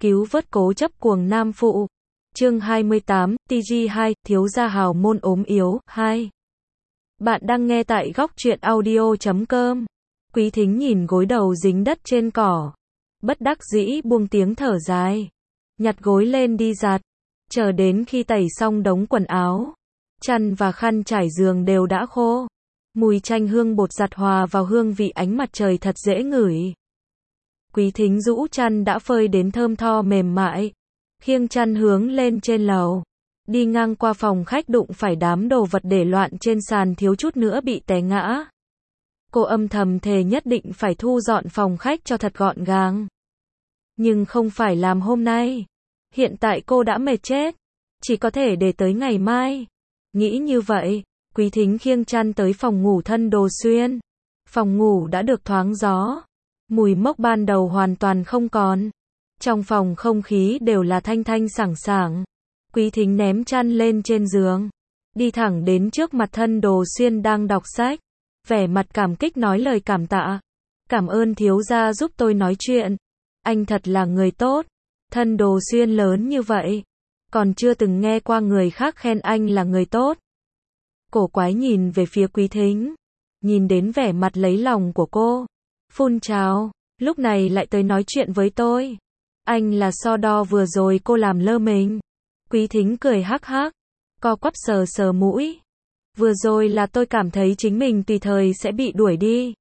Cứu vớt cố chấp cuồng nam phụ. Chương 28, TG2, thiếu gia hào môn ốm yếu, 2. Bạn đang nghe tại góc truyện audio.com. Quý Thính nhìn gối đầu dính đất trên cỏ. Bất đắc dĩ buông tiếng thở dài. Nhặt gối lên đi giặt. Chờ đến khi tẩy xong đống quần áo. Chăn và khăn trải giường đều đã khô. Mùi chanh hương bột giặt hòa vào hương vị ánh mặt trời thật dễ ngửi. Quý Thính rũ chăn đã phơi đến thơm tho mềm mại. Khiêng chăn hướng lên trên lầu. Đi ngang qua phòng khách đụng phải đám đồ vật để loạn trên sàn thiếu chút nữa bị té ngã. Cô âm thầm thề nhất định phải thu dọn phòng khách cho thật gọn gàng. Nhưng không phải làm hôm nay. Hiện tại cô đã mệt chết. Chỉ có thể để tới ngày mai. Nghĩ như vậy, Quý Thính khiêng chăn tới phòng ngủ thân Đồ Xuyên. Phòng ngủ đã được thoáng gió. Mùi mốc ban đầu hoàn toàn không còn. Trong phòng không khí đều là thanh thanh sảng sảng. Quý Thính ném chăn lên trên giường. Đi thẳng đến trước mặt thân Đồ Xuyên đang đọc sách. Vẻ mặt cảm kích nói lời cảm tạ. Cảm ơn thiếu gia giúp tôi nói chuyện. Anh thật là người tốt. Thân Đồ Xuyên lớn như vậy. Còn chưa từng nghe qua người khác khen anh là người tốt. Cổ quái nhìn về phía Quý Thính. Nhìn đến vẻ mặt lấy lòng của cô. Phun trào, lúc này lại tới nói chuyện với tôi. Anh là so đo vừa rồi cô làm lơ mình. Quý Thính cười hắc hắc. Co quắp sờ sờ mũi. Vừa rồi là tôi cảm thấy chính mình tùy thời sẽ bị đuổi đi.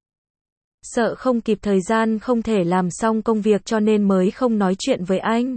Sợ không kịp thời gian không thể làm xong công việc cho nên mới không nói chuyện với anh.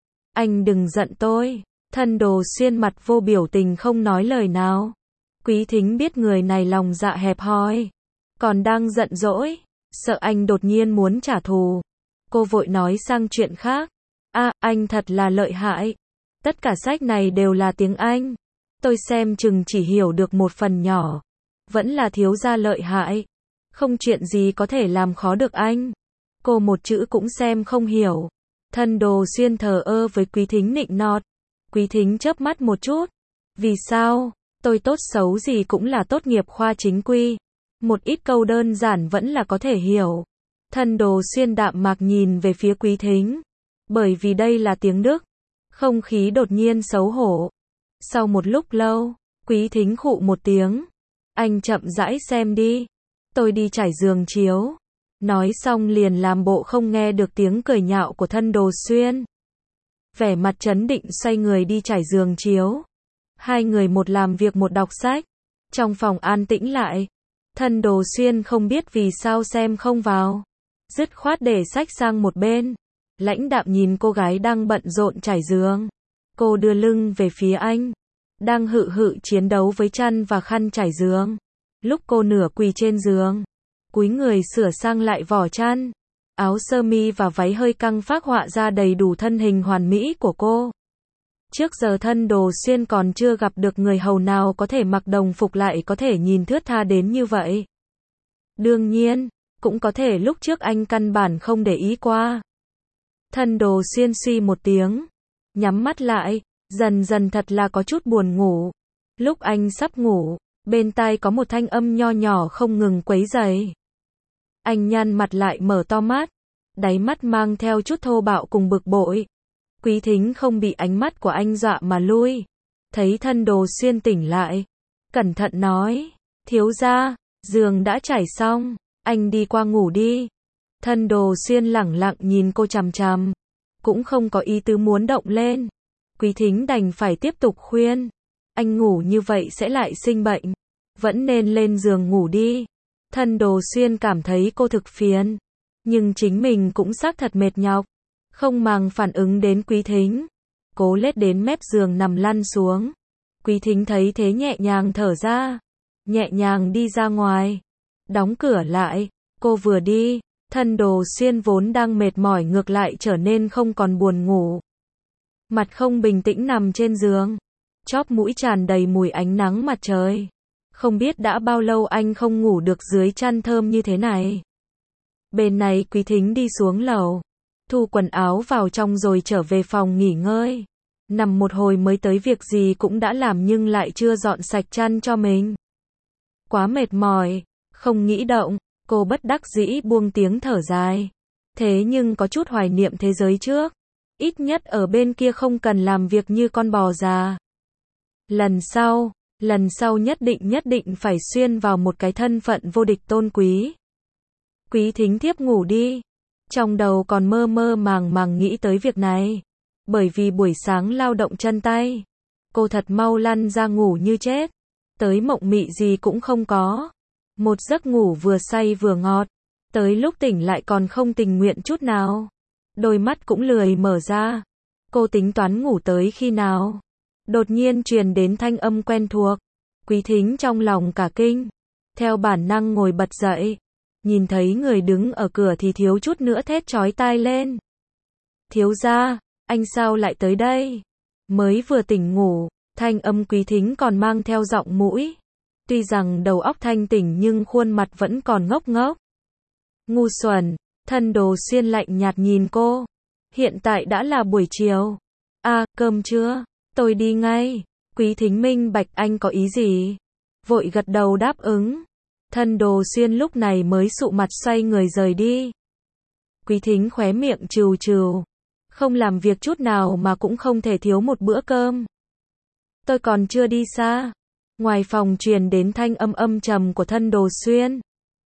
Anh đừng giận tôi. Thân Đồ Xuyên mặt vô biểu tình không nói lời nào. Quý Thính biết người này lòng dạ hẹp hòi. Còn đang giận dỗi. Sợ anh đột nhiên muốn trả thù. Cô vội nói sang chuyện khác. Anh thật là lợi hại. Tất cả sách này đều là tiếng Anh. Tôi xem chừng chỉ hiểu được một phần nhỏ. Vẫn là thiếu gia lợi hại. Không chuyện gì có thể làm khó được anh. Cô một chữ cũng xem không hiểu. Thân Đồ Xuyên thờ ơ với Quý Thính nịnh nọt. Quý Thính chớp mắt một chút. Vì sao? Tôi tốt xấu gì cũng là tốt nghiệp khoa chính quy. Một ít câu đơn giản vẫn là có thể hiểu. Thân Đồ Xuyên đạm mạc nhìn về phía Quý Thính. Bởi vì đây là tiếng Đức. Không khí đột nhiên xấu hổ. Sau một lúc lâu, Quý Thính khụ một tiếng. Anh chậm rãi xem đi. Tôi đi trải giường chiếu. Nói xong liền làm bộ không nghe được tiếng cười nhạo của thân Đồ Xuyên. Vẻ mặt trấn định xoay người đi trải giường chiếu. Hai người một làm việc một đọc sách. Trong phòng an tĩnh lại. Thân Đồ Xuyên không biết vì sao xem không vào. Dứt khoát để sách sang một bên. Lãnh đạm nhìn cô gái đang bận rộn trải giường. Cô đưa lưng về phía anh. Đang hự hự chiến đấu với chăn và khăn trải giường. Lúc cô nửa quỳ trên giường. Cúi người sửa sang lại vỏ chăn. Áo sơ mi và váy hơi căng phác họa ra đầy đủ thân hình hoàn mỹ của cô. Trước giờ thân Đồ Xuyên còn chưa gặp được người hầu nào có thể mặc đồng phục lại có thể nhìn thướt tha đến như vậy. Đương nhiên, cũng có thể lúc trước anh căn bản không để ý qua. Thân Đồ Xuyên suy một tiếng. Nhắm mắt lại, dần dần thật là có chút buồn ngủ. Lúc anh sắp ngủ, bên tai có một thanh âm nho nhỏ không ngừng quấy rầy. Anh nhăn mặt lại mở to mắt. Đáy mắt mang theo chút thô bạo cùng bực bội. Quý Thính không bị ánh mắt của anh dọa mà lui. Thấy thân Đồ Xuyên tỉnh lại. Cẩn thận nói. Thiếu gia, giường đã trải xong. Anh đi qua ngủ đi. Thân Đồ Xuyên lẳng lặng nhìn cô chằm chằm. Cũng không có ý tứ muốn động lên. Quý Thính đành phải tiếp tục khuyên. Anh ngủ như vậy sẽ lại sinh bệnh. Vẫn nên lên giường ngủ đi. Thân Đồ Xuyên cảm thấy cô thực phiền. Nhưng chính mình cũng xác thật mệt nhọc. Không màng phản ứng đến Quý Thính. Cố lết đến mép giường nằm lăn xuống. Quý Thính thấy thế nhẹ nhàng thở ra. Nhẹ nhàng đi ra ngoài. Đóng cửa lại. Cô vừa đi. Thân Đồ Xuyên vốn đang mệt mỏi ngược lại trở nên không còn buồn ngủ. Mặt không bình tĩnh nằm trên giường. Chóp mũi tràn đầy mùi ánh nắng mặt trời. Không biết đã bao lâu anh không ngủ được dưới chăn thơm như thế này. Bên này Quý Thính đi xuống lầu. Thu quần áo vào trong rồi trở về phòng nghỉ ngơi. Nằm một hồi mới tới việc gì cũng đã làm nhưng lại chưa dọn sạch chăn cho mình. Quá mệt mỏi, không nghĩ động, cô bất đắc dĩ buông tiếng thở dài. Thế nhưng có chút hoài niệm thế giới trước. Ít nhất ở bên kia không cần làm việc như con bò già. Lần sau nhất định phải xuyên vào một cái thân phận vô địch tôn quý. Quý Thính thiếp ngủ đi. Trong đầu còn mơ mơ màng màng nghĩ tới việc này. Bởi vì buổi sáng lao động chân tay, cô thật mau lăn ra ngủ như chết. Tới mộng mị gì cũng không có. Một giấc ngủ vừa say vừa ngọt. Tới lúc tỉnh lại còn không tình nguyện chút nào. Đôi mắt cũng lười mở ra. Cô tính toán ngủ tới khi nào. Đột nhiên truyền đến thanh âm quen thuộc. Quý Thính trong lòng cả kinh. Theo bản năng ngồi bật dậy. Nhìn thấy người đứng ở cửa thì thiếu chút nữa thét chói tai lên. Thiếu gia, anh sao lại tới đây? Mới vừa tỉnh ngủ, thanh âm Quý Thính còn mang theo giọng mũi. Tuy rằng đầu óc thanh tỉnh nhưng khuôn mặt vẫn còn ngốc ngốc. Ngu xuẩn, Thân Đồ Xuyên lạnh nhạt nhìn cô. Hiện tại đã là buổi chiều. Cơm chưa? Tôi đi ngay. Quý Thính minh bạch anh có ý gì? Vội gật đầu đáp ứng. Thân Đồ Xuyên lúc này mới sụ mặt xoay người rời đi. Quý Thính khóe miệng trừ trừ. Không làm việc chút nào mà cũng không thể thiếu một bữa cơm. Tôi còn chưa đi xa. Ngoài phòng truyền đến thanh âm âm trầm của Thân Đồ Xuyên.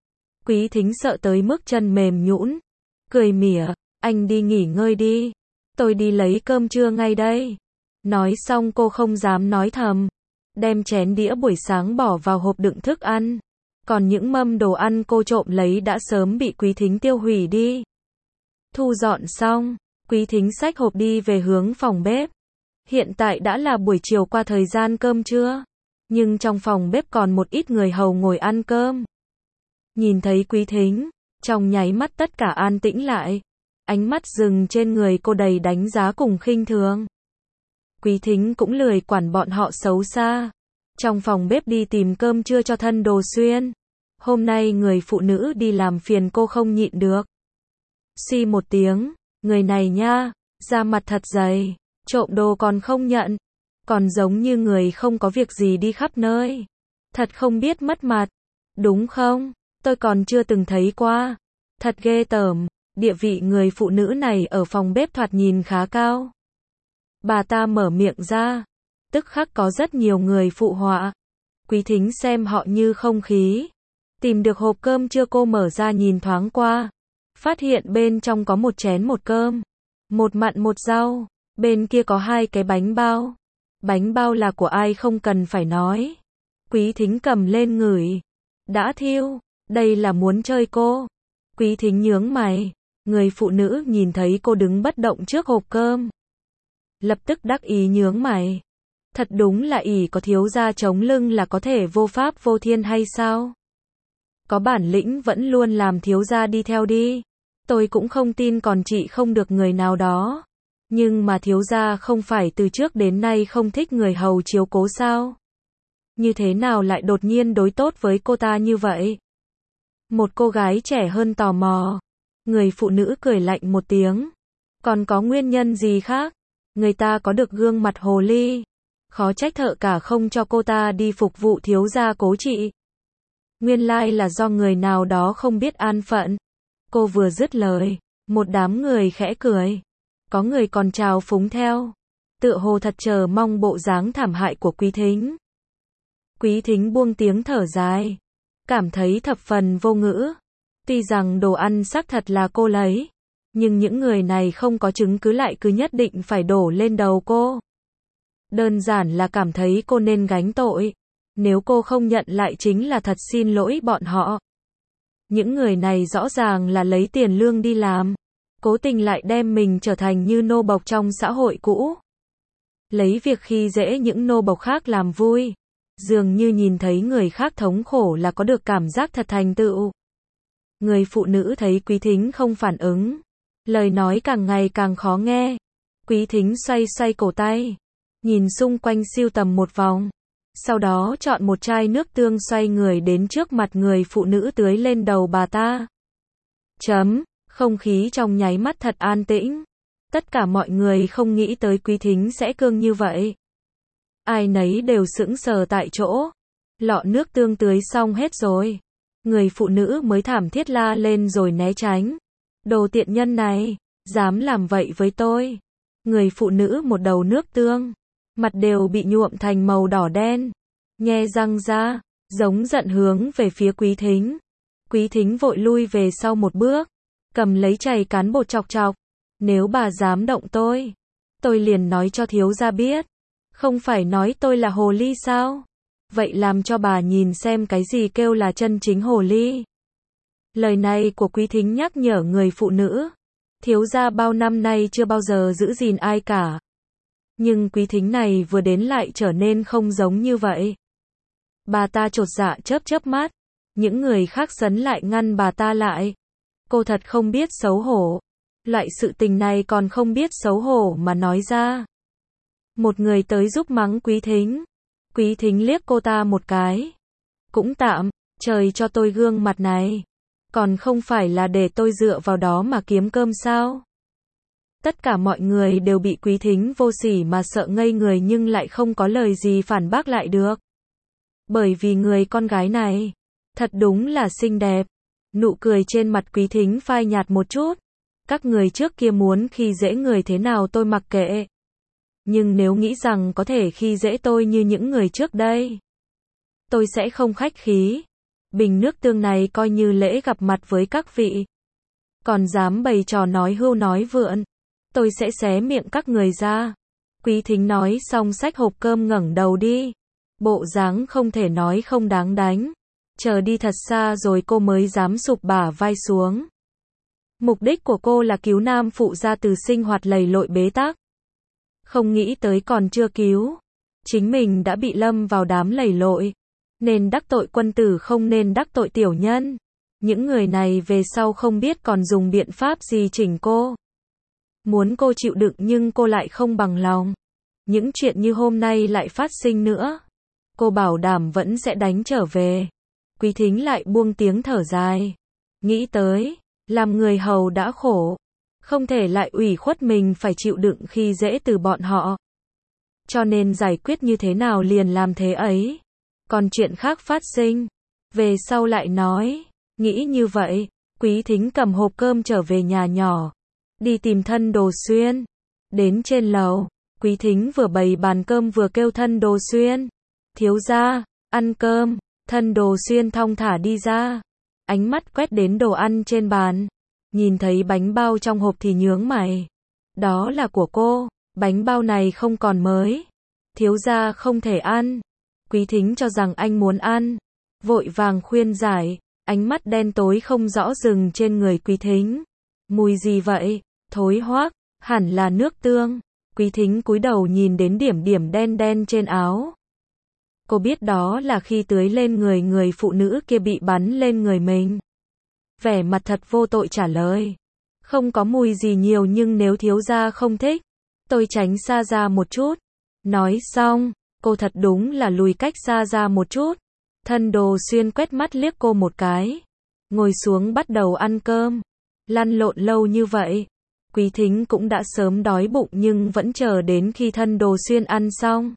Quý Thính sợ tới mức chân mềm nhũn, cười mỉa, anh đi nghỉ ngơi đi. Tôi đi lấy cơm trưa ngay đây. Nói xong cô không dám nói thầm. Đem chén đĩa buổi sáng bỏ vào hộp đựng thức ăn. Còn những mâm đồ ăn cô trộm lấy đã sớm bị Quý Thính tiêu hủy đi. Thu dọn xong, Quý Thính xách hộp đi về hướng phòng bếp. Hiện tại đã là buổi chiều qua thời gian cơm trưa. Nhưng trong phòng bếp còn một ít người hầu ngồi ăn cơm. Nhìn thấy Quý Thính, trong nháy mắt tất cả an tĩnh lại. Ánh mắt dừng trên người cô đầy đánh giá cùng khinh thường. Quý Thính cũng lười quản bọn họ xấu xa. Trong phòng bếp đi tìm cơm trưa cho Thân Đồ Xuyên. Hôm nay người phụ nữ đi làm phiền cô không nhịn được. Xì một tiếng, người này nha, da mặt thật dày, trộm đồ còn không nhận. Còn giống như người không có việc gì đi khắp nơi. Thật không biết mất mặt. Đúng không? Tôi còn chưa từng thấy qua. Thật ghê tởm. Địa vị người phụ nữ này ở phòng bếp thoạt nhìn khá cao. Bà ta mở miệng ra. Tức khắc có rất nhiều người phụ họa. Quý Thính xem họ như không khí. Tìm được hộp cơm trưa cô mở ra nhìn thoáng qua. Phát hiện bên trong có một chén một cơm. Một mặn một rau. Bên kia có 2 cái bánh bao. Bánh bao là của ai không cần phải nói. Quý Thính cầm lên ngửi. Đã thiêu. Đây là muốn chơi cô. Quý Thính nhướng mày. Người phụ nữ nhìn thấy cô đứng bất động trước hộp cơm. Lập tức đắc ý nhướng mày. Thật đúng là ỷ có thiếu gia chống lưng là có thể vô pháp vô thiên hay sao? Có bản lĩnh vẫn luôn làm thiếu gia đi theo đi. Tôi cũng không tin còn chị không được người nào đó. Nhưng mà thiếu gia không phải từ trước đến nay không thích người hầu chiếu cố sao? Như thế nào lại đột nhiên đối tốt với cô ta như vậy? Một cô gái trẻ hơn tò mò. Người phụ nữ cười lạnh một tiếng. Còn có nguyên nhân gì khác? Người ta có được gương mặt hồ ly. Khó trách thợ cả không cho cô ta đi phục vụ thiếu gia cố trị. Nguyên lai là do người nào đó không biết an phận. Cô vừa dứt lời, một đám người khẽ cười. Có người còn trào phúng theo. Tựa hồ thật chờ mong bộ dáng thảm hại của Quý Thính. Quý Thính buông tiếng thở dài. Cảm thấy thập phần vô ngữ. Tuy rằng đồ ăn xác thật là cô lấy. Nhưng những người này không có chứng cứ lại cứ nhất định phải đổ lên đầu cô. Đơn giản là cảm thấy cô nên gánh tội. Nếu cô không nhận lại chính là thật xin lỗi bọn họ. Những người này rõ ràng là lấy tiền lương đi làm. Cố tình lại đem mình trở thành như nô bộc trong xã hội cũ. Lấy việc khi dễ những nô bộc khác làm vui. Dường như nhìn thấy người khác thống khổ là có được cảm giác thật thành tựu. Người phụ nữ thấy Quý Thính không phản ứng. Lời nói càng ngày càng khó nghe. Quý Thính xoay xoay cổ tay. Nhìn xung quanh siêu tầm một vòng. Sau đó chọn một chai nước tương xoay người đến trước mặt người phụ nữ tưới lên đầu bà ta. Không khí trong nháy mắt thật an tĩnh. Tất cả mọi người không nghĩ tới Quý Thính sẽ cương như vậy. Ai nấy đều sững sờ tại chỗ. Lọ nước tương tưới xong hết rồi. Người phụ nữ mới thảm thiết la lên rồi né tránh. Đồ tiện nhân này, dám làm vậy với tôi. Người phụ nữ một đầu nước tương, mặt đều bị nhuộm thành màu đỏ đen, nhe răng ra, giống giận hướng về phía Quý Thính. Quý Thính vội lui về sau một bước, cầm lấy chày cán bột chọc chọc. Nếu bà dám động tôi liền nói cho thiếu gia biết. Không phải nói tôi là hồ ly sao? Vậy làm cho bà nhìn xem cái gì kêu là chân chính hồ ly. Lời này của Quý Thính nhắc nhở người phụ nữ. Thiếu gia bao năm nay chưa bao giờ giữ gìn ai cả. Nhưng Quý Thính này vừa đến lại trở nên không giống như vậy. Bà ta chột dạ chớp chớp mắt. Những người khác sấn lại ngăn bà ta lại. Cô thật không biết xấu hổ. Loại sự tình này còn không biết xấu hổ mà nói ra. Một người tới giúp mắng Quý Thính. Quý Thính liếc cô ta một cái. Cũng tạm, trời cho tôi gương mặt này. Còn không phải là để tôi dựa vào đó mà kiếm cơm sao? Tất cả mọi người đều bị Quý Thính vô sỉ mà sợ ngây người nhưng lại không có lời gì phản bác lại được. Bởi vì người con gái này, thật đúng là xinh đẹp. Nụ cười trên mặt Quý Thính phai nhạt một chút. Các người trước kia muốn khi dễ người thế nào tôi mặc kệ. Nhưng nếu nghĩ rằng có thể khi dễ tôi như những người trước đây, tôi sẽ không khách khí. Bình nước tương này coi như lễ gặp mặt với các vị. Còn dám bày trò nói hưu nói vượn, tôi sẽ xé miệng các người ra. Quý Thính nói xong xách hộp cơm ngẩng đầu đi. Bộ dáng không thể nói không đáng đánh. Chờ đi thật xa rồi cô mới dám sụp bả vai xuống. Mục đích của cô là cứu nam phụ ra từ sinh hoạt lầy lội bế tắc. Không nghĩ tới còn chưa cứu. Chính mình đã bị lâm vào đám lầy lội. Nên đắc tội quân tử không nên đắc tội tiểu nhân. Những người này về sau không biết còn dùng biện pháp gì chỉnh cô. Muốn cô chịu đựng nhưng cô lại không bằng lòng. Những chuyện như hôm nay lại phát sinh nữa. Cô bảo đảm vẫn sẽ đánh trở về. Quý Thính lại buông tiếng thở dài. Nghĩ tới, làm người hầu đã khổ. Không thể lại ủy khuất mình phải chịu đựng khi dễ từ bọn họ. Cho nên giải quyết như thế nào liền làm thế ấy. Còn chuyện khác phát sinh, về sau lại nói. Nghĩ như vậy, Quý Thính cầm hộp cơm trở về nhà nhỏ. Đi tìm Thân Đồ Xuyên. Đến trên lầu, Quý Thính vừa bày bàn cơm vừa kêu Thân Đồ Xuyên. Thiếu gia, ăn cơm. Thân Đồ Xuyên thong thả đi ra. Ánh mắt quét đến đồ ăn trên bàn. Nhìn thấy bánh bao trong hộp thì nhướng mày. Đó là của cô, bánh bao này không còn mới. Thiếu gia không thể ăn. Quý Thính cho rằng anh muốn ăn. Vội vàng khuyên giải. Ánh mắt đen tối không rõ dừng trên người Quý Thính. Mùi gì vậy? Thối hoác, hẳn là nước tương. Quý Thính cúi đầu nhìn đến điểm điểm đen đen trên áo. Cô biết đó là khi tưới lên người người phụ nữ kia bị bắn lên người mình. Vẻ mặt thật vô tội trả lời. Không có mùi gì nhiều nhưng nếu thiếu gia không thích, tôi tránh xa ra một chút. Nói xong, cô thật đúng là lùi cách xa ra một chút. Thân Đồ Xuyên quét mắt liếc cô một cái. Ngồi xuống bắt đầu ăn cơm. Lăn lộn lâu như vậy. Quý Thính cũng đã sớm đói bụng nhưng vẫn chờ đến khi Thân Đồ Xuyên ăn xong.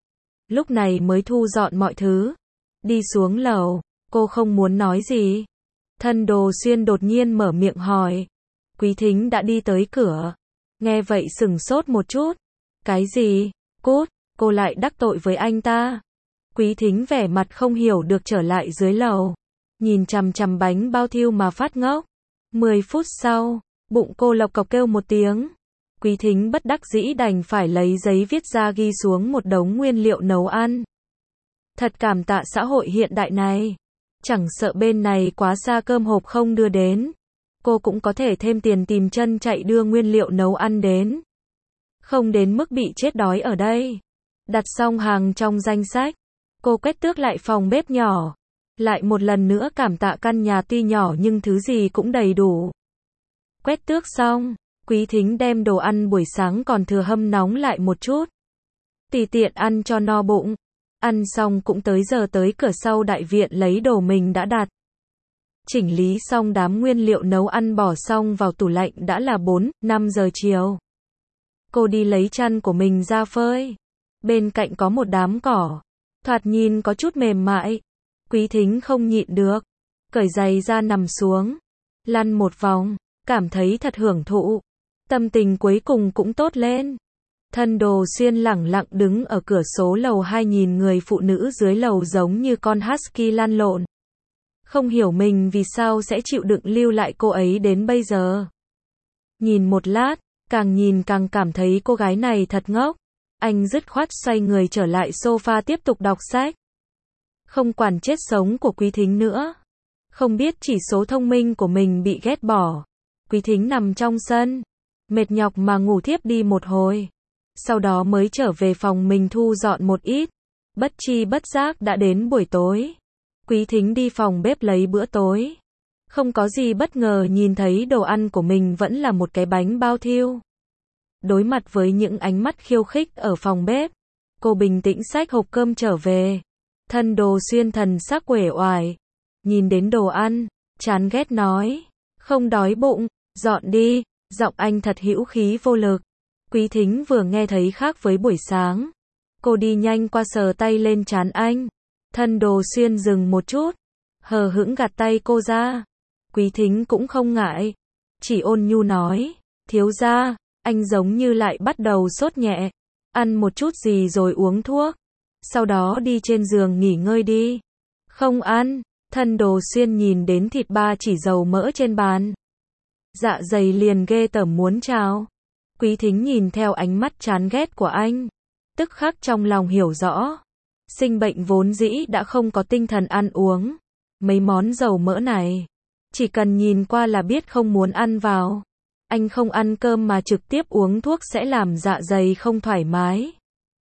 Lúc này mới thu dọn mọi thứ. Đi xuống lầu, cô không muốn nói gì. Thân Đồ Xuyên đột nhiên mở miệng hỏi. Quý Thính đã đi tới cửa. Nghe vậy sửng sốt một chút. Cái gì? Cút, cô lại đắc tội với anh ta. Quý Thính vẻ mặt không hiểu được trở lại dưới lầu. Nhìn chằm chằm bánh bao thiêu mà phát ngốc. 10 phút sau, bụng cô lộc cộc kêu một tiếng. Quý Thính bất đắc dĩ đành phải lấy giấy viết ra ghi xuống một đống nguyên liệu nấu ăn. Thật cảm tạ xã hội hiện đại này. Chẳng sợ bên này quá xa cơm hộp không đưa đến. Cô cũng có thể thêm tiền tìm chân chạy đưa nguyên liệu nấu ăn đến. Không đến mức bị chết đói ở đây. Đặt xong hàng trong danh sách. Cô quét tước lại phòng bếp nhỏ. Lại một lần nữa cảm tạ căn nhà tuy nhỏ nhưng thứ gì cũng đầy đủ. Quét tước xong, Quý Thính đem đồ ăn buổi sáng còn thừa hâm nóng lại một chút. Tùy tiện ăn cho no bụng. Ăn xong cũng tới giờ tới cửa sau đại viện lấy đồ mình đã đặt. Chỉnh lý xong đám nguyên liệu nấu ăn bỏ xong vào tủ lạnh đã là 4-5 giờ chiều. Cô đi lấy chăn của mình ra phơi. Bên cạnh có một đám cỏ. Thoạt nhìn có chút mềm mại. Quý Thính không nhịn được. Cởi giày ra nằm xuống. Lăn một vòng. Cảm thấy thật hưởng thụ. Tâm tình cuối cùng cũng tốt lên. Thân Đồ Xuyên lẳng lặng đứng ở cửa số lầu 2 nhìn người phụ nữ dưới lầu giống như con husky lăn lộn. Không hiểu mình vì sao sẽ chịu đựng lưu lại cô ấy đến bây giờ. Nhìn một lát, càng nhìn càng cảm thấy cô gái này thật ngốc. Anh dứt khoát xoay người trở lại sofa tiếp tục đọc sách. Không quản chết sống của Quý Thính nữa. Không biết chỉ số thông minh của mình bị ghét bỏ. Quý Thính nằm trong sân, mệt nhọc mà ngủ thiếp đi một hồi. Sau đó mới trở về phòng mình thu dọn một ít. Bất chi bất giác đã đến buổi tối. Quý Thính đi phòng bếp lấy bữa tối. Không có gì bất ngờ nhìn thấy đồ ăn của mình vẫn là một cái bánh bao thiêu. Đối mặt với những ánh mắt khiêu khích ở phòng bếp, cô bình tĩnh xách hộp cơm trở về. Thân Đồ Xuyên thần sắc uể oải, nhìn đến đồ ăn, chán ghét nói, không đói bụng, dọn đi, giọng anh thật hữu khí vô lực. Quý Thính vừa nghe thấy khác với buổi sáng. Cô đi nhanh qua sờ tay lên trán anh. Thân Đồ Xuyên dừng một chút, hờ hững gạt tay cô ra. Quý Thính cũng không ngại, chỉ ôn nhu nói, thiếu gia, anh giống như lại bắt đầu sốt nhẹ. Ăn một chút gì rồi uống thuốc. Sau đó đi trên giường nghỉ ngơi đi. Không ăn. Thân Đồ Xuyên nhìn đến thịt ba chỉ dầu mỡ trên bàn. Dạ dày liền ghê tởm muốn trào. Quý Thính nhìn theo ánh mắt chán ghét của anh. Tức khắc trong lòng hiểu rõ. Sinh bệnh vốn dĩ đã không có tinh thần ăn uống. Mấy món dầu mỡ này, chỉ cần nhìn qua là biết không muốn ăn vào. Anh không ăn cơm mà trực tiếp uống thuốc sẽ làm dạ dày không thoải mái.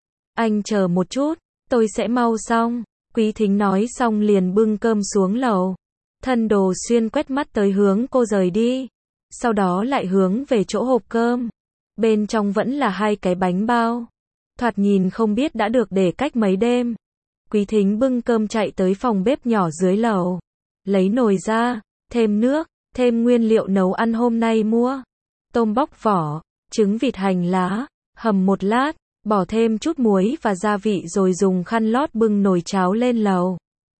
Anh chờ một chút, tôi sẽ mau xong. Quý Thính nói xong liền bưng cơm xuống lầu. Thân Đồ Xuyên quét mắt tới hướng cô rời đi. Sau đó lại hướng về chỗ hộp cơm. Bên trong vẫn là hai cái bánh bao. Thoạt nhìn không biết đã được để cách mấy đêm. Quý Thính bưng cơm chạy tới phòng bếp nhỏ dưới lầu. Lấy nồi ra, thêm nước, thêm nguyên liệu nấu ăn hôm nay mua. Tôm bóc vỏ, trứng vịt hành lá, hầm một lát, bỏ thêm chút muối và gia vị rồi dùng khăn lót bưng nồi cháo lên lầu.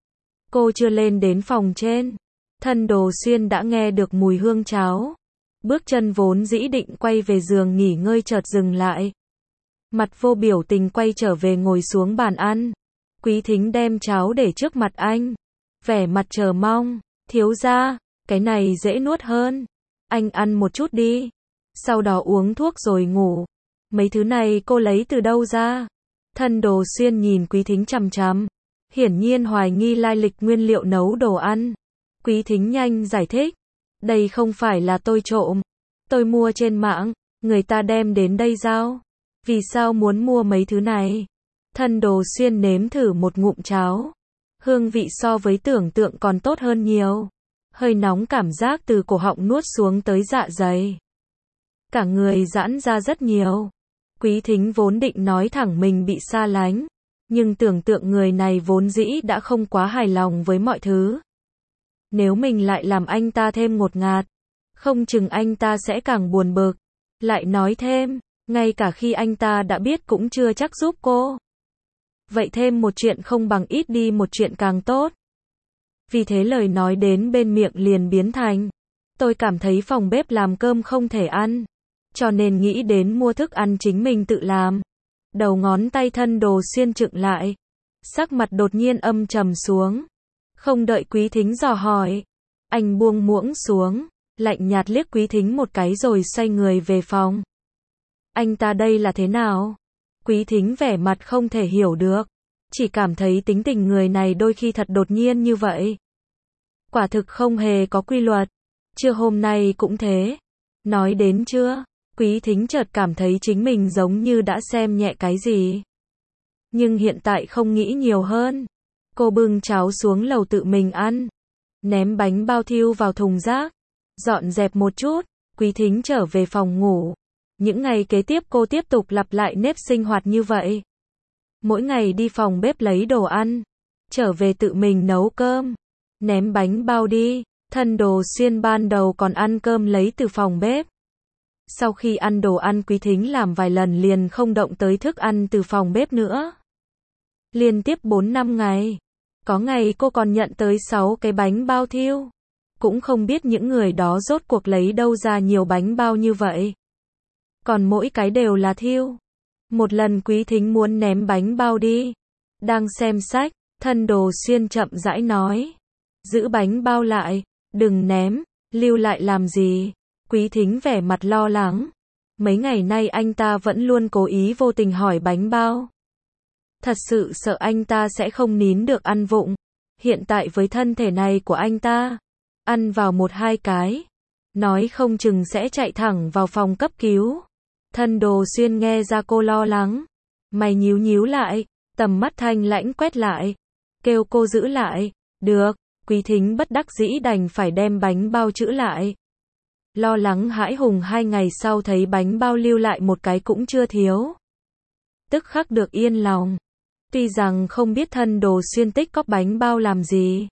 Cô chưa lên đến phòng trên. Thân Đồ Xuyên đã nghe được mùi hương cháo. Bước chân vốn dĩ định quay về giường nghỉ ngơi chợt dừng lại. Mặt vô biểu tình quay trở về ngồi xuống bàn ăn. Quý Thính đem cháo để trước mặt anh. Vẻ mặt chờ mong, thiếu gia, cái này dễ nuốt hơn. Anh ăn một chút đi. Sau đó uống thuốc rồi ngủ. Mấy thứ này cô lấy từ đâu ra? Thân Đồ Xuyên nhìn Quý Thính chằm chằm. Hiển nhiên hoài nghi lai lịch nguyên liệu nấu đồ ăn. Quý Thính nhanh giải thích. Đây không phải là tôi trộm. Tôi mua trên mạng. Người ta đem đến đây giao. Vì sao muốn mua mấy thứ này? Thân Đồ Xuyên nếm thử một ngụm cháo. Hương vị so với tưởng tượng còn tốt hơn nhiều. Hơi nóng cảm giác từ cổ họng nuốt xuống tới dạ dày. Cả người giãn ra rất nhiều. Quý Thính vốn định nói thẳng mình bị xa lánh. Nhưng tưởng tượng người này vốn dĩ đã không quá hài lòng với mọi thứ. Nếu mình lại làm anh ta thêm ngột ngạt, không chừng anh ta sẽ càng buồn bực. Lại nói thêm, ngay cả khi anh ta đã biết cũng chưa chắc giúp cô. Vậy thêm một chuyện không bằng ít đi một chuyện càng tốt. Vì thế lời nói đến bên miệng liền biến thành, tôi cảm thấy phòng bếp làm cơm không thể ăn, cho nên nghĩ đến mua thức ăn chính mình tự làm. Đầu ngón tay Thân Đồ Xuyên chựng lại, sắc mặt đột nhiên âm trầm xuống. Không đợi Quý Thính dò hỏi, anh buông muỗng xuống, lạnh nhạt liếc Quý Thính một cái rồi xoay người về phòng. Anh ta đây là thế nào? Quý Thính vẻ mặt không thể hiểu được, chỉ cảm thấy tính tình người này đôi khi thật đột nhiên như vậy. Quả thực không hề có quy luật. Chưa hôm nay cũng thế. Nói đến chưa, Quý Thính chợt cảm thấy chính mình giống như đã xem nhẹ cái gì. Nhưng hiện tại không nghĩ nhiều hơn. Cô bưng cháo xuống lầu tự mình ăn. Ném bánh bao thiêu vào thùng rác. Dọn dẹp một chút, Quý Thính trở về phòng ngủ. Những ngày kế tiếp cô tiếp tục lặp lại nếp sinh hoạt như vậy. Mỗi ngày đi phòng bếp lấy đồ ăn. Trở về tự mình nấu cơm. Ném bánh bao đi. Thân Đồ Xuyên ban đầu còn ăn cơm lấy từ phòng bếp. Sau khi ăn đồ ăn Quý Thính làm vài lần liền không động tới thức ăn từ phòng bếp nữa. Liên tiếp 4-5 ngày. Có ngày cô còn nhận tới 6 cái bánh bao thiêu. Cũng không biết những người đó rốt cuộc lấy đâu ra nhiều bánh bao như vậy. còn mỗi cái đều là thiêu. Một lần Quý Thính muốn ném bánh bao đi. Đang xem sách, Thân Đồ Xuyên chậm rãi nói. Giữ bánh bao lại, đừng ném, lưu lại làm gì? Quý Thính vẻ mặt lo lắng. Mấy ngày nay anh ta vẫn luôn cố ý vô tình hỏi bánh bao. Thật sự sợ anh ta sẽ không nín được ăn vụng. Hiện tại với thân thể này của anh ta, ăn vào 1-2 cái, nói không chừng sẽ chạy thẳng vào phòng cấp cứu. Thân Đồ Xuyên nghe ra cô lo lắng. Mày nhíu nhíu lại, tầm mắt thanh lãnh quét lại. Kêu cô giữ lại. Được, Quý Thính bất đắc dĩ đành phải đem bánh bao trữ lại. Lo lắng hãi hùng 2 ngày sau thấy bánh bao lưu lại một cái cũng chưa thiếu. Tức khắc được yên lòng. Tuy rằng không biết Thân Đồ Xuyên tích cóp bánh bao làm gì.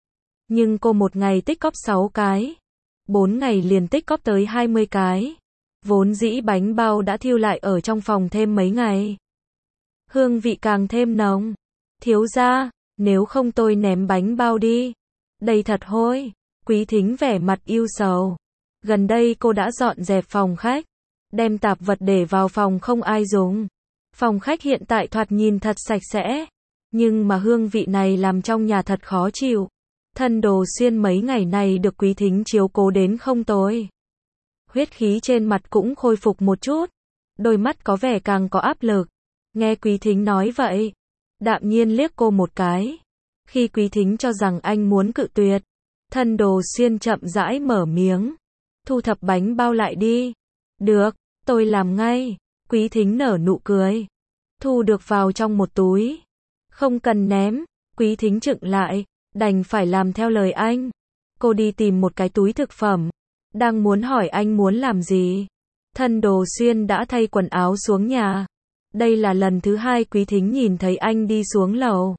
Nhưng cô một ngày tích cóp 6 cái. 4 ngày liền tích cóp tới 20 cái. Vốn dĩ bánh bao đã thiêu lại ở trong phòng thêm mấy ngày. Hương vị càng thêm nồng. Thiếu gia, nếu không tôi ném bánh bao đi. Đây thật hôi. Quý Thính vẻ mặt ưu sầu. Gần đây cô đã dọn dẹp phòng khách. Đem tạp vật để vào phòng không ai dùng. Phòng khách hiện tại thoạt nhìn thật sạch sẽ. Nhưng mà hương vị này làm trong nhà thật khó chịu. Thân Đồ Xuyên mấy ngày này được Quý Thính chiếu cố đến không tồi. Huyết khí trên mặt cũng khôi phục một chút. Đôi mắt có vẻ càng có áp lực. Nghe Quý Thính nói vậy, đạm nhiên liếc cô một cái. Khi Quý Thính cho rằng anh muốn cự tuyệt, Thân Đồ Xuyên chậm rãi mở miếng. Thu thập bánh bao lại đi. Được, tôi làm ngay. Quý Thính nở nụ cười. Thu được vào trong một túi. Không cần ném. Quý Thính chững lại, đành phải làm theo lời anh. Cô đi tìm một cái túi thực phẩm. Đang muốn hỏi anh muốn làm gì. Thân Đồ Xuyên đã thay quần áo xuống nhà. Đây là lần thứ 2 Quý Thính nhìn thấy anh đi xuống lầu.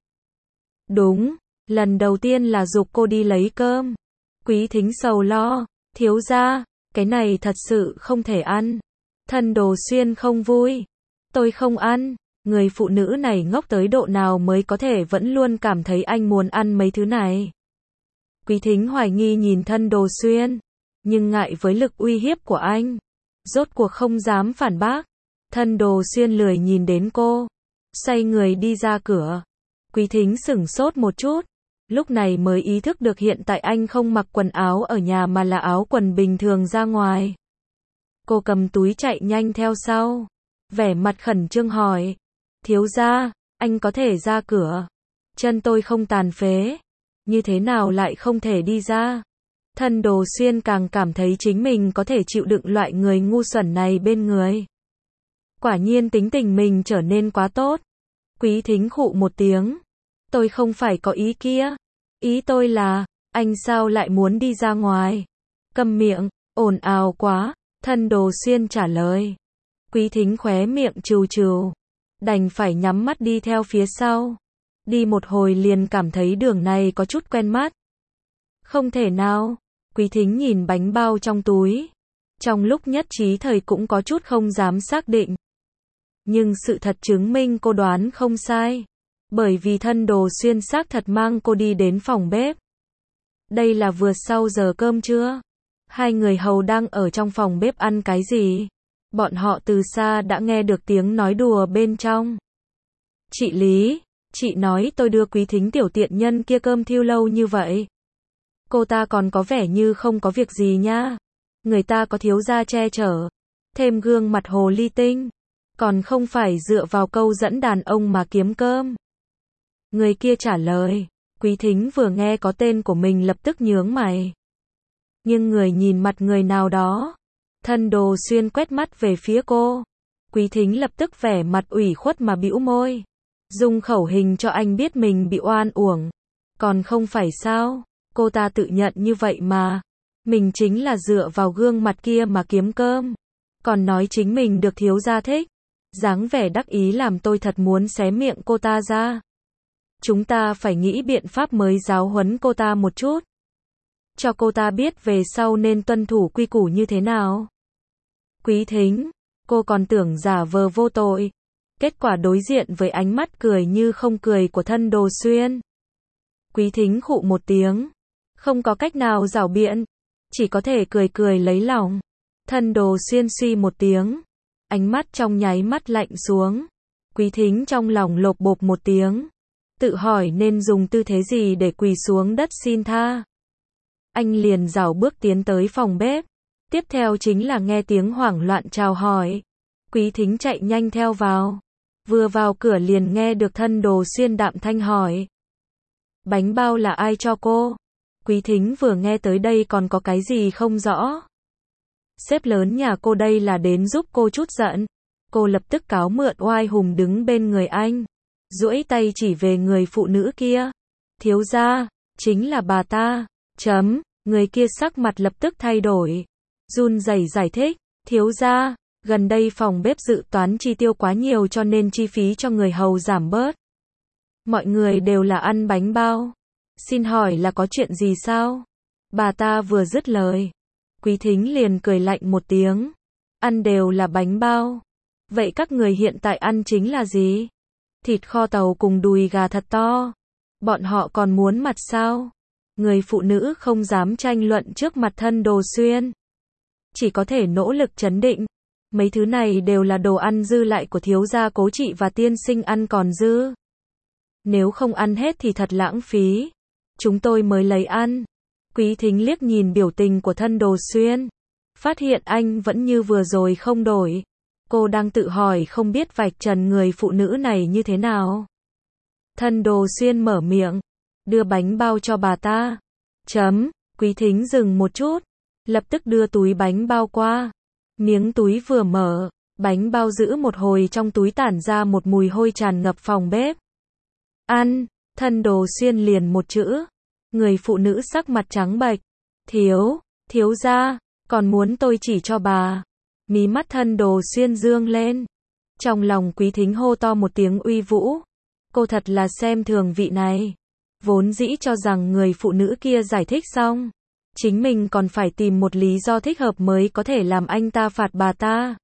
Đúng, lần đầu tiên là giục cô đi lấy cơm. Quý Thính sầu lo. Thiếu gia, cái này thật sự không thể ăn. Thân Đồ Xuyên không vui. Tôi không ăn. Người phụ nữ này ngốc tới độ nào mới có thể vẫn luôn cảm thấy anh muốn ăn mấy thứ này. Quý Thính hoài nghi nhìn Thân Đồ Xuyên. Nhưng ngại với lực uy hiếp của anh. Rốt cuộc không dám phản bác. Thân Đồ Xuyên lười nhìn đến cô. Xoay người đi ra cửa. Quý Thính sửng sốt một chút. Lúc này mới ý thức được hiện tại anh không mặc quần áo ở nhà mà là áo quần bình thường ra ngoài. Cô cầm túi chạy nhanh theo sau. Vẻ mặt khẩn trương hỏi. Thiếu gia, anh có thể ra cửa. Chân tôi không tàn phế. Như thế nào lại không thể đi ra? Thân Đồ Xuyên càng cảm thấy chính mình có thể chịu đựng loại người ngu xuẩn này bên người. Quả nhiên tính tình mình trở nên quá tốt. Quý Thính khụ một tiếng. Tôi không phải có ý kia. Ý tôi là, anh sao lại muốn đi ra ngoài? Câm miệng, ồn ào quá. Thân Đồ Xuyên trả lời. Quý Thính khóe miệng trừ trừ. Đành phải nhắm mắt đi theo phía sau. Đi một hồi liền cảm thấy đường này có chút quen mắt. Không thể nào. Quý Thính nhìn bánh bao trong túi. Trong lúc nhất trí thời cũng có chút không dám xác định. Nhưng sự thật chứng minh cô đoán không sai. Bởi vì Thân Đồ Xuyên xác thật mang cô đi đến phòng bếp. Đây là vượt sau giờ cơm trưa. Hai người hầu đang ở trong phòng bếp ăn cái gì. Bọn họ từ xa đã nghe được tiếng nói đùa bên trong. Chị Lý, chị nói tôi đưa Quý Thính tiểu tiện nhân kia cơm thiêu lâu như vậy. Cô ta còn có vẻ như không có việc gì nha. Người ta có thiếu gia che chở. Thêm gương mặt hồ ly tinh. Còn không phải dựa vào câu dẫn đàn ông mà kiếm cơm. Người kia trả lời. Quý Thính vừa nghe có tên của mình lập tức nhướng mày. Nhưng người nhìn mặt người nào đó. Thân Đồ Xuyên quét mắt về phía cô. Quý Thính lập tức vẻ mặt ủy khuất mà bĩu môi. Dùng khẩu hình cho anh biết mình bị oan uổng. Còn không phải sao? Cô ta tự nhận như vậy mà. Mình chính là dựa vào gương mặt kia mà kiếm cơm. Còn nói chính mình được thiếu gia thích. Dáng vẻ đắc ý làm tôi thật muốn xé miệng cô ta ra. Chúng ta phải nghĩ biện pháp mới giáo huấn cô ta một chút. Cho cô ta biết về sau nên tuân thủ quy củ như thế nào. Quý Thính, cô còn tưởng giả vờ vô tội. Kết quả đối diện với ánh mắt cười như không cười của Thân Đồ Xuyên. Quý Thính khụ một tiếng. Không có cách nào giảo biện. Chỉ có thể cười cười lấy lòng. Thân Đồ Xuyên suy một tiếng. Ánh mắt trong nháy mắt lạnh xuống. Quý Thính trong lòng lộp bộp một tiếng. Tự hỏi nên dùng tư thế gì để quỳ xuống đất xin tha. Anh liền rảo bước tiến tới phòng bếp. Tiếp theo chính là nghe tiếng hoảng loạn chào hỏi. Quý Thính chạy nhanh theo vào. Vừa vào cửa liền nghe được Thân Đồ Xuyên đạm thanh hỏi. Bánh bao là ai cho cô? Quý Thính vừa nghe tới đây còn có cái gì không rõ. Sếp lớn nhà cô đây là đến giúp cô chút giận. Cô lập tức cáo mượn oai hùng đứng bên người anh. Duỗi tay chỉ về người phụ nữ kia. Thiếu gia, chính là bà ta. Người kia sắc mặt lập tức thay đổi. Run rẩy giải thích. Thiếu gia, gần đây phòng bếp dự toán chi tiêu quá nhiều cho nên chi phí cho người hầu giảm bớt. Mọi người đều là ăn bánh bao. Xin hỏi là có chuyện gì sao? Bà ta vừa dứt lời. Quý Thính liền cười lạnh một tiếng. Ăn đều là bánh bao. Vậy các người hiện tại ăn chính là gì? Thịt kho tàu cùng đùi gà thật to. Bọn họ còn muốn mặt sao? Người phụ nữ không dám tranh luận trước mặt Thân Đồ Xuyên. Chỉ có thể nỗ lực trấn định. Mấy thứ này đều là đồ ăn dư lại của thiếu gia Cố chị và tiên sinh ăn còn dư. Nếu không ăn hết thì thật lãng phí. Chúng tôi mới lấy ăn. Quý Thính liếc nhìn biểu tình của Thân Đồ Xuyên. Phát hiện anh vẫn như vừa rồi không đổi. Cô đang tự hỏi không biết vạch trần người phụ nữ này như thế nào. Thân Đồ Xuyên mở miệng. Đưa bánh bao cho bà ta. Quý Thính dừng một chút. Lập tức đưa túi bánh bao qua. Miếng túi vừa mở. Bánh bao giữ một hồi trong túi tản ra một mùi hôi tràn ngập phòng bếp. Ăn. Thân Đồ Xuyên liền một chữ. Người phụ nữ sắc mặt trắng bệch. Thiếu gia, còn muốn tôi chỉ cho bà. Mí mắt Thân Đồ Xuyên dương lên. Trong lòng Quý Thính hô to một tiếng uy vũ. Cô thật là xem thường vị này. Vốn dĩ cho rằng người phụ nữ kia giải thích xong. Chính mình còn phải tìm một lý do thích hợp mới có thể làm anh ta phạt bà ta.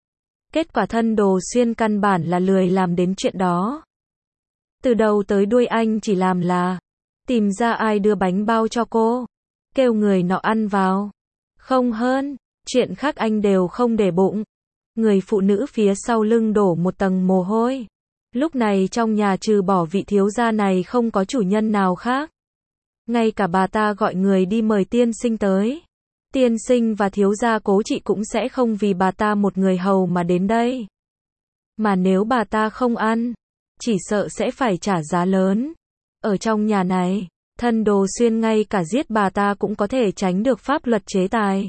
Kết quả Thân Đồ Xuyên căn bản là lười làm đến chuyện đó. Từ đầu tới đuôi anh chỉ làm là tìm ra ai đưa bánh bao cho cô. Kêu người nọ ăn vào. Không hơn. Chuyện khác anh đều không để bụng. Người phụ nữ phía sau lưng đổ một tầng mồ hôi. Lúc này trong nhà trừ bỏ vị thiếu gia này không có chủ nhân nào khác. Ngay cả bà ta gọi người đi mời tiên sinh tới. Tiên sinh và thiếu gia Cố chị cũng sẽ không vì bà ta một người hầu mà đến đây. Mà nếu bà ta không ăn, chỉ sợ sẽ phải trả giá lớn. Ở trong nhà này, Thân Đồ Xuyên ngay cả giết bà ta cũng có thể tránh được pháp luật chế tài.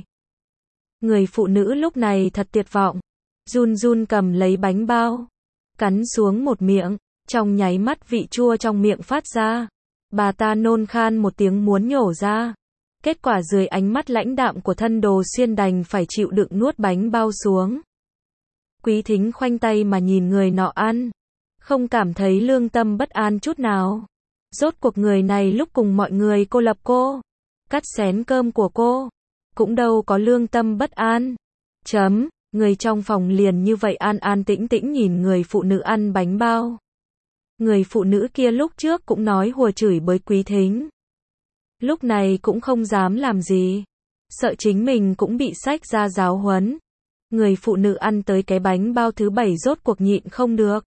Người phụ nữ lúc này thật tuyệt vọng. Run run cầm lấy bánh bao. Cắn xuống một miệng. Trong nháy mắt vị chua trong miệng phát ra. Bà ta nôn khan một tiếng muốn nhổ ra. Kết quả dưới ánh mắt lãnh đạm của Thân Đồ Xuyên đành phải chịu đựng nuốt bánh bao xuống. Quý Thính khoanh tay mà nhìn người nọ ăn. Không cảm thấy lương tâm bất an chút nào. Rốt cuộc người này lúc cùng mọi người cô lập cô. Cắt xén cơm của cô. Cũng đâu có lương tâm bất an. Người trong phòng liền như vậy an an tĩnh tĩnh nhìn người phụ nữ ăn bánh bao. Người phụ nữ kia lúc trước cũng nói hùa chửi bới Quý Thính. Lúc này cũng không dám làm gì. Sợ chính mình cũng bị sách ra giáo huấn. Người phụ nữ ăn tới cái bánh bao thứ 7 rốt cuộc nhịn không được.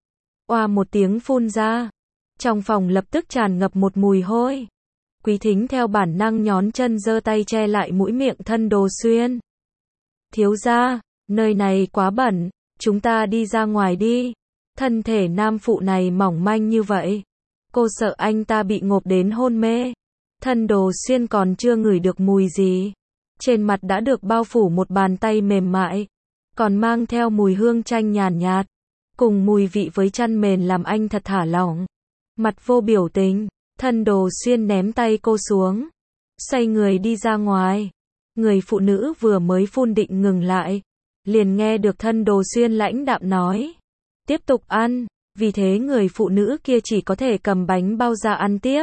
Oa một tiếng phun ra. Trong phòng lập tức tràn ngập một mùi hôi. Quý Thính theo bản năng nhón chân giơ tay che lại mũi miệng Thân Đồ Xuyên. Thiếu gia, nơi này quá bẩn, chúng ta đi ra ngoài đi. Thân thể nam phụ này mỏng manh như vậy. Cô sợ anh ta bị ngộp đến hôn mê. Thân Đồ Xuyên còn chưa ngửi được mùi gì. Trên mặt đã được bao phủ một bàn tay mềm mại. Còn mang theo mùi hương chanh nhàn nhạt. Cùng mùi vị với chăn mền làm anh thật thả lỏng. Mặt vô biểu tình. Thân Đồ Xuyên ném tay cô xuống. Xoay người đi ra ngoài. Người phụ nữ vừa mới phun định ngừng lại. Liền nghe được Thân Đồ Xuyên lãnh đạm nói. Tiếp tục ăn. Vì thế người phụ nữ kia chỉ có thể cầm bánh bao ra ăn tiếp.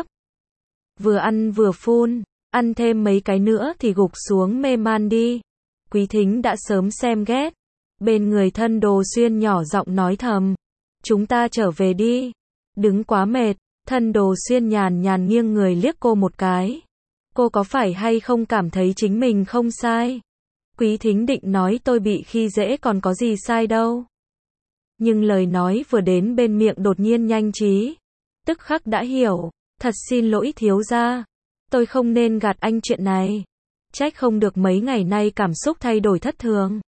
Vừa ăn vừa phun. Ăn thêm mấy cái nữa thì gục xuống mê man đi. Quý Thính đã sớm xem ghét. Bên người Thân Đồ Xuyên nhỏ giọng nói thầm. Chúng ta trở về đi. Đứng quá mệt. Thân Đồ Xuyên nhàn nhàn nghiêng người liếc cô một cái. Cô có phải hay không cảm thấy chính mình không sai? Quý Thính định nói tôi bị khi dễ còn có gì sai đâu. Nhưng lời nói vừa đến bên miệng đột nhiên nhanh trí. Tức khắc đã hiểu. Thật xin lỗi thiếu gia. Tôi không nên gạt anh chuyện này. Trách không được mấy ngày nay cảm xúc thay đổi thất thường.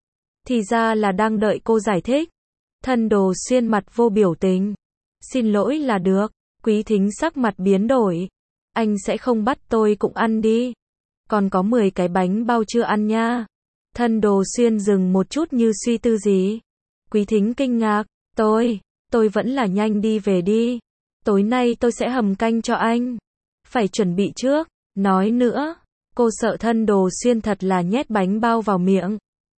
Thì ra là đang đợi cô giải thích. Thân Đồ Xuyên mặt vô biểu tình. Xin lỗi là được. Quý Thính sắc mặt biến đổi. Anh sẽ không bắt tôi cũng ăn đi. Còn có 10 cái bánh bao chưa ăn nha. Thân Đồ Xuyên dừng một chút như suy tư gì. Quý Thính kinh ngạc. Tôi vẫn là nhanh đi về đi. Tối nay tôi sẽ hầm canh cho anh. Phải chuẩn bị trước. Nói nữa. Cô sợ Thân Đồ Xuyên thật là nhét bánh bao vào miệng.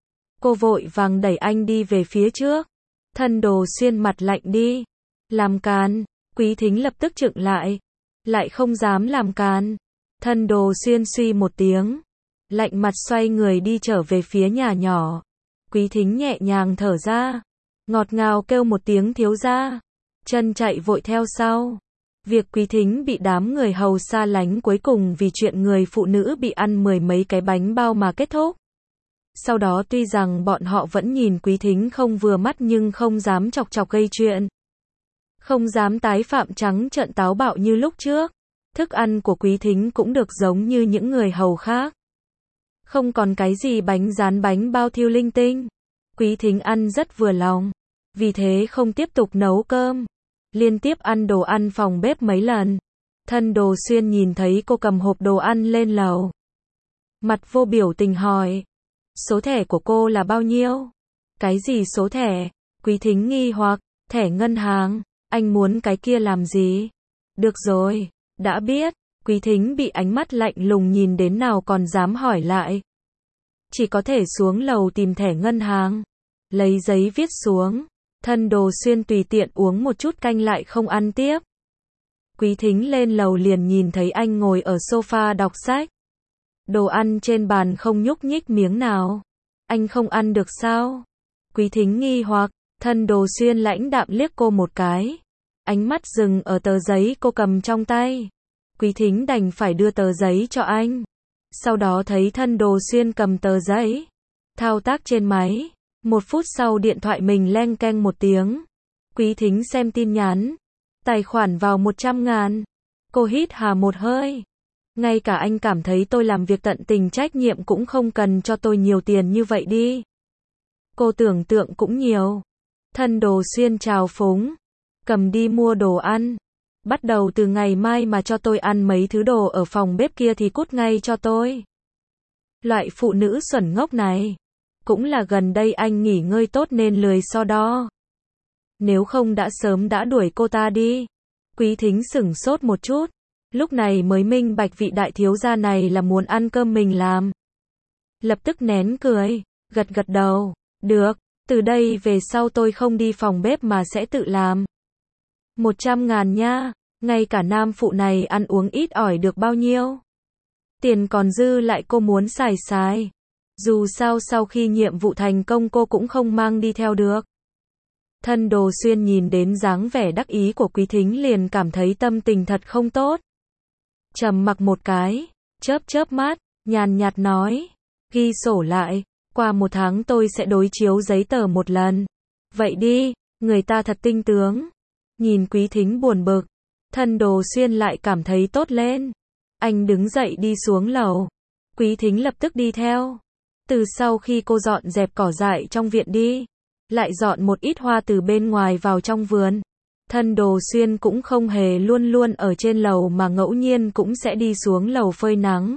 Cô vội vàng đẩy anh đi về phía trước. Thân Đồ Xuyên mặt lạnh đi. Làm càn. Quý Thính lập tức chững lại. Lại không dám làm càn. Thân Đồ Xuyên suy một tiếng. Lạnh mặt xoay người đi trở về phía nhà nhỏ. Quý Thính nhẹ nhàng thở ra. Ngọt ngào kêu một tiếng thiếu gia. Chân chạy vội theo sau. Việc Quý Thính bị đám người hầu xa lánh cuối cùng vì chuyện người phụ nữ bị ăn 10 mấy cái bánh bao mà kết thúc. Sau đó tuy rằng bọn họ vẫn nhìn Quý Thính không vừa mắt nhưng không dám chọc chọc gây chuyện. Không dám tái phạm trắng trợn táo bạo như lúc trước. Thức ăn của Quý Thính cũng được giống như những người hầu khác. Không còn cái gì bánh rán bánh bao thiêu linh tinh. Quý Thính ăn rất vừa lòng. Vì thế không tiếp tục nấu cơm. Liên tiếp ăn đồ ăn phòng bếp mấy lần. Thân Đồ Xuyên nhìn thấy cô cầm hộp đồ ăn lên lầu. Mặt vô biểu tình hỏi. Số thẻ của cô là bao nhiêu? Cái gì số thẻ? Quý Thính nghi hoặc. Thẻ ngân hàng. Anh muốn cái kia làm gì? Được rồi, đã biết. Quý Thính bị ánh mắt lạnh lùng nhìn đến nào còn dám hỏi lại. Chỉ có thể xuống lầu tìm thẻ ngân hàng. Lấy giấy viết xuống. Thân Đồ Xuyên tùy tiện uống một chút canh lại không ăn tiếp. Quý Thính lên lầu liền nhìn thấy anh ngồi ở sofa đọc sách. Đồ ăn trên bàn không nhúc nhích miếng nào. Anh không ăn được sao? Quý Thính nghi hoặc. Thân Đồ Xuyên lãnh đạm liếc cô một cái. Ánh mắt dừng ở tờ giấy cô cầm trong tay. Quý Thính đành phải đưa tờ giấy cho anh. Sau đó thấy Thân Đồ Xuyên cầm tờ giấy. Thao tác trên máy. 1 phút sau điện thoại mình leng keng một tiếng. Quý Thính xem tin nhắn. Tài khoản vào 100.000. Cô hít hà một hơi. Ngay cả anh cảm thấy tôi làm việc tận tình trách nhiệm cũng không cần cho tôi nhiều tiền như vậy đi. Cô tưởng tượng cũng nhiều. Thân Đồ Xuyên chào phúng. Cầm đi mua đồ ăn. Bắt đầu từ ngày mai mà cho tôi ăn mấy thứ đồ ở phòng bếp kia thì cút ngay cho tôi. Loại phụ nữ xuẩn ngốc này. Cũng là gần đây anh nghỉ ngơi tốt nên lười so đo. Nếu không đã sớm đã đuổi cô ta đi. Quý Thính sửng sốt một chút. Lúc này mới minh bạch vị đại thiếu gia này là muốn ăn cơm mình làm. Lập tức nén cười. Gật gật đầu. Được. Từ đây về sau tôi không đi phòng bếp mà sẽ tự làm. 100.000 nha. Ngay cả nam phụ này ăn uống ít ỏi được bao nhiêu. Tiền còn dư lại cô muốn xài xài. Dù sao sau khi nhiệm vụ thành công cô cũng không mang đi theo được. Thân Đồ Xuyên nhìn đến dáng vẻ đắc ý của Quý Thính liền cảm thấy tâm tình thật không tốt. Trầm mặc một cái, chớp mắt, nhàn nhạt nói. Ghi sổ lại, qua 1 tháng tôi sẽ đối chiếu giấy tờ một lần. Vậy đi, người ta thật tinh tướng. Nhìn Quý Thính buồn bực, Thân Đồ Xuyên lại cảm thấy tốt lên. Anh đứng dậy đi xuống lầu. Quý Thính lập tức đi theo. Từ sau khi cô dọn dẹp cỏ dại trong viện đi, lại dọn một ít hoa từ bên ngoài vào trong vườn. Thân Đồ Xuyên cũng không hề luôn luôn ở trên lầu mà ngẫu nhiên cũng sẽ đi xuống lầu phơi nắng.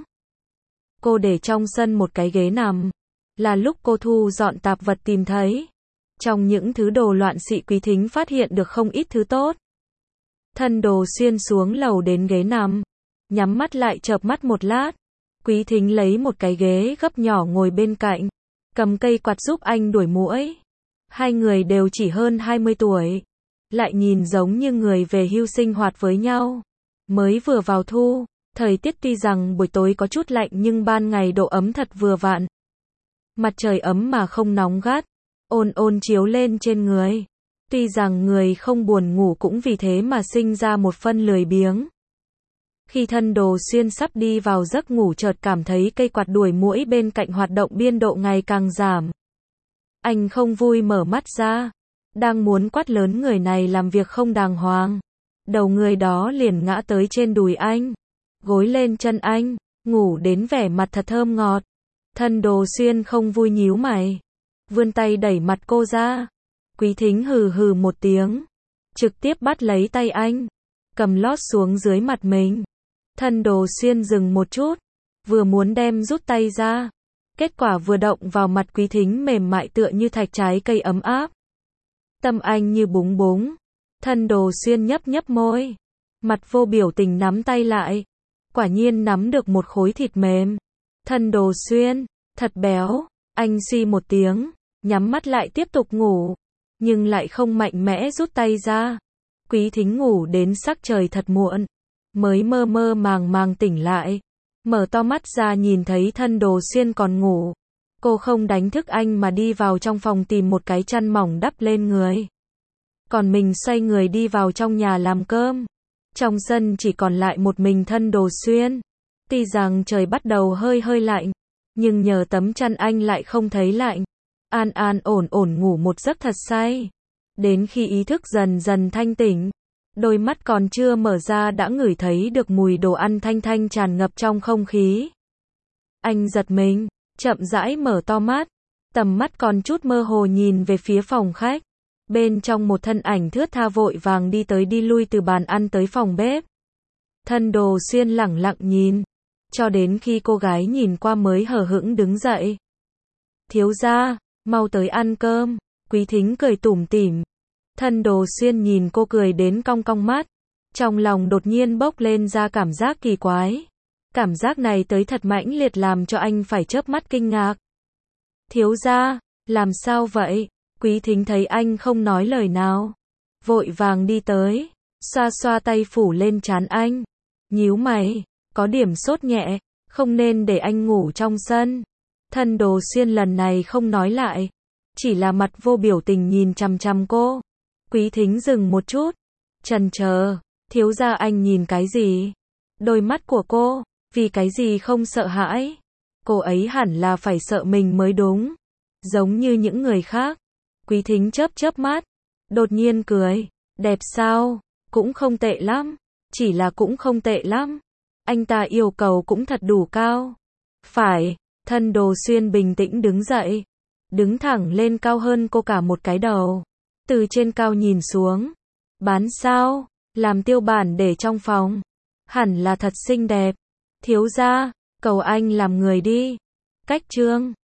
Cô để trong sân một cái ghế nằm. Là lúc cô thu dọn tạp vật tìm thấy. Trong những thứ đồ loạn xị Quý Thính phát hiện được không ít thứ tốt. Thân Đồ Xuyên xuống lầu đến ghế nằm. Nhắm mắt lại chợp mắt một lát. Quý Thính lấy một cái ghế gấp nhỏ ngồi bên cạnh. Cầm cây quạt giúp anh đuổi muỗi. Hai người đều chỉ hơn 20 tuổi. Lại nhìn giống như người về hưu sinh hoạt với nhau. Mới vừa vào thu. Thời tiết tuy rằng buổi tối có chút lạnh nhưng ban ngày độ ấm thật vừa vặn. Mặt trời ấm mà không nóng gắt. Ôn ôn chiếu lên trên người. Tuy rằng người không buồn ngủ cũng vì thế mà sinh ra một phân lười biếng. Khi Thân Đồ Xuyên sắp đi vào giấc ngủ chợt cảm thấy cây quạt đuổi muỗi bên cạnh hoạt động biên độ ngày càng giảm. Anh không vui mở mắt ra, đang muốn quát lớn người này làm việc không đàng hoàng. Đầu người đó liền ngã tới trên đùi anh, gối lên chân anh, ngủ đến vẻ mặt thật thơm ngọt. Thân Đồ Xuyên không vui nhíu mày, vươn tay đẩy mặt cô ra. Quý Thính hừ hừ một tiếng, trực tiếp bắt lấy tay anh, cầm lót xuống dưới mặt mình. Thân Đồ Xuyên dừng một chút, vừa muốn đem rút tay ra, kết quả vừa động vào mặt Quý Thính mềm mại tựa như thạch trái cây ấm áp. Tâm anh như búng búng. Thân Đồ Xuyên nhấp nhấp môi, mặt vô biểu tình nắm tay lại, quả nhiên nắm được một khối thịt mềm. Thân Đồ Xuyên, thật béo, anh suy một tiếng, nhắm mắt lại tiếp tục ngủ, nhưng lại không mạnh mẽ rút tay ra. Quý Thính ngủ đến sắc trời thật muộn, mới mơ mơ màng màng tỉnh lại, mở to mắt ra nhìn thấy Thân Đồ Xuyên còn ngủ. Cô không đánh thức anh mà đi vào trong phòng tìm một cái chăn mỏng đắp lên người. Còn mình xoay người đi vào trong nhà làm cơm. Trong sân chỉ còn lại một mình Thân Đồ Xuyên. Tuy rằng trời bắt đầu hơi hơi lạnh, nhưng nhờ tấm chăn anh lại không thấy lạnh. An an ổn ổn ngủ một giấc thật say. Đến khi ý thức dần dần thanh tỉnh, đôi mắt còn chưa mở ra đã ngửi thấy được mùi đồ ăn thanh thanh tràn ngập trong không khí. Anh giật mình, chậm rãi mở to mắt, tầm mắt còn chút mơ hồ nhìn về phía phòng khách. Bên trong một thân ảnh thướt tha vội vàng đi tới đi lui từ bàn ăn tới phòng bếp. Thân Đồ Xuyên lẳng lặng nhìn, cho đến khi cô gái nhìn qua mới hờ hững đứng dậy. Thiếu gia, mau tới ăn cơm. Quý Thính cười tủm tỉm. Thân Đồ Xuyên nhìn cô cười đến cong cong mắt, trong lòng đột nhiên bốc lên ra cảm giác kỳ quái. Cảm giác này tới thật mãnh liệt làm cho anh phải chớp mắt kinh ngạc. Thiếu gia, làm sao vậy? Quý Thính thấy anh không nói lời nào, vội vàng đi tới, xoa xoa tay phủ lên trán anh, nhíu mày, có điểm sốt nhẹ, không nên để anh ngủ trong sân. Thân Đồ Xuyên lần này không nói lại, chỉ là mặt vô biểu tình nhìn chằm chằm cô. Quý Thính dừng một chút, chần chờ, thiếu gia anh nhìn cái gì? Đôi mắt của cô, vì cái gì không sợ hãi? Cô ấy hẳn là phải sợ mình mới đúng, giống như những người khác. Quý Thính chớp chớp mắt, đột nhiên cười, đẹp sao? Cũng không tệ lắm, chỉ là cũng không tệ lắm. Anh ta yêu cầu cũng thật đủ cao. Phải. Thân Đồ Xuyên bình tĩnh đứng dậy, đứng thẳng lên cao hơn cô cả một cái đầu, từ trên cao nhìn xuống. Bán sao? Làm tiêu bản để trong phòng, hẳn là thật xinh đẹp. Thiếu gia, cầu anh làm người đi. Cách chương